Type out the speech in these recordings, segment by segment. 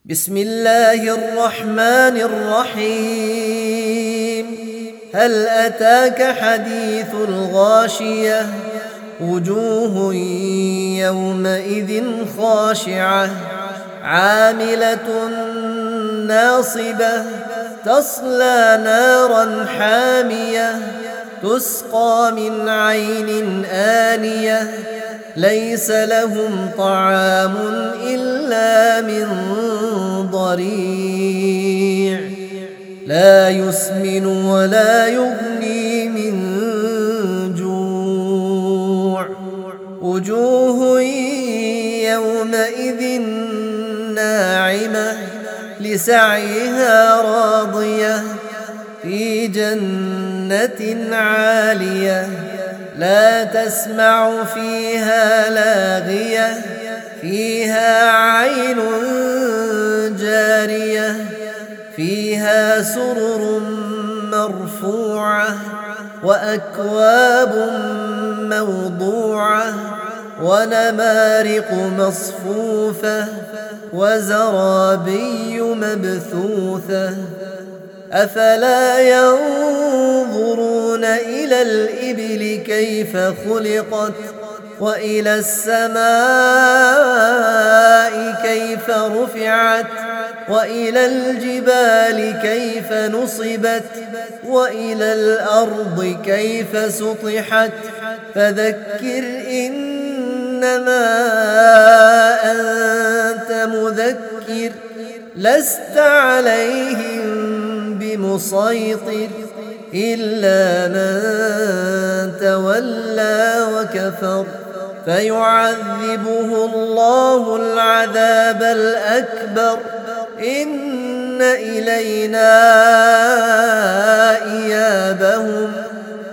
بسم الله الرحمن الرحيم. هل أتاك حديث الغاشية؟ وجوه يومئذ خاشعة عاملة ناصبة تصلى نارا حامية تسقى من عين آنية ليس لهم طعام إلا من ضريع لا يسمن ولا يغني من جوع. وجوه يومئذ ناعمة لسعيها راضية في جنة عالية لا تسمع فيها لاغية فيها عين جارية فيها سرر مرفوعة وأكواب موضوعة ونمارق مصفوفة وزرابي مبثوثة. أفلا ينظرون إلى الإبل كيف خلقت وإلى السماء كيف رفعت وإلى الجبال كيف نصبت وإلى الأرض كيف سطحت. فذكر إنما أنت مذكر لست عليهم بمسيطر إلا من تولى وكفر فيعذبه الله العذاب الأكبر. إن إلينا إيابهم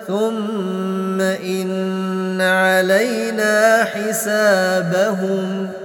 ثم إن علينا حسابهم.